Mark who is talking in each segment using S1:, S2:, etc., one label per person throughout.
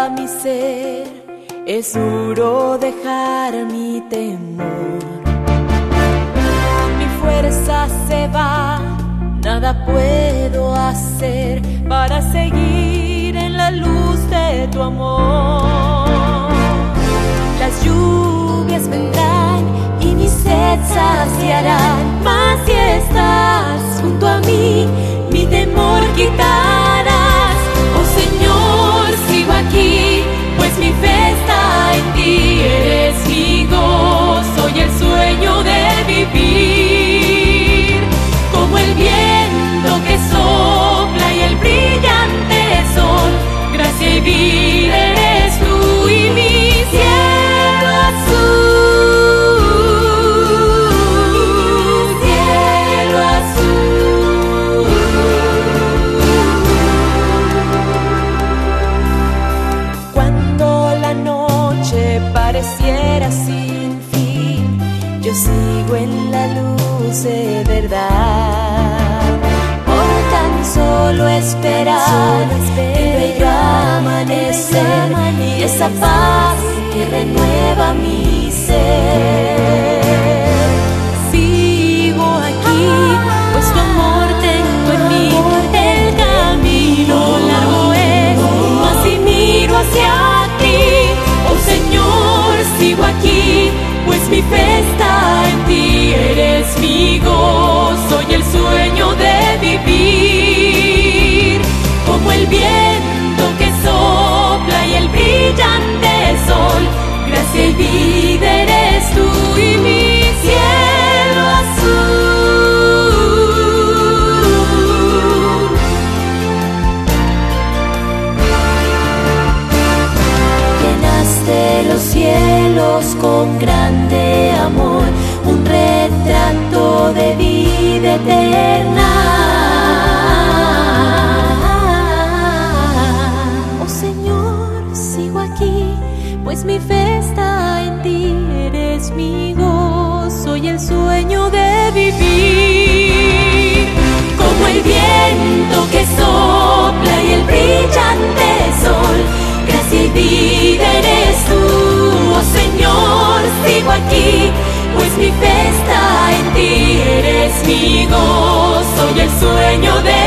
S1: inunda mi ser, es duro dejar mi temor. Mi fuerza se va, nada puedo hacer para seguir en la luz de tu amor. Las lluvias vendrán y mi sed saciarán, mas si estás junto a mí, mi temor quitarás. Oh Señor, sigo aquí, pues mi fe está en ti. Eres mi gozo y el sueño de vivir, como el viento que sopla y el brillante sol. Gracia y vida eres tú y mi cielo azul, cielo azul. Cuando la noche pareciera sin fin, yo sigo en la luz de verdad. Por tan solo esperar el bello amanecer y esa paz que renueva mi ser. Sigo aquí, pues tu amor tengo en mí. El camino largo es, mas si miro hacia ti. Oh Señor, sigo aquí, pues mi fe está en ti. Eres mi gozo y el sueño de vivir, como el viento que sopla y el brillante sol. Gracia y vida eres tú y mi cielo azul. Llenaste los cielos con grande amor, un retrato de vida eterna. Oh Señor, sigo aquí, pues mi fe está en ti. Eres mi gozo y el sueño de vivir, como el viento que sopla y el brillante sol. Gracia y vida eres tú. Oh Señor, sigo aquí, pues mi fe está en ti. Eres mi gozo y el sueño de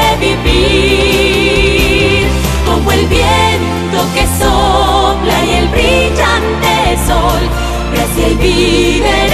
S1: vivir, como el viento que sopla y el brillante sol. Gracia y vida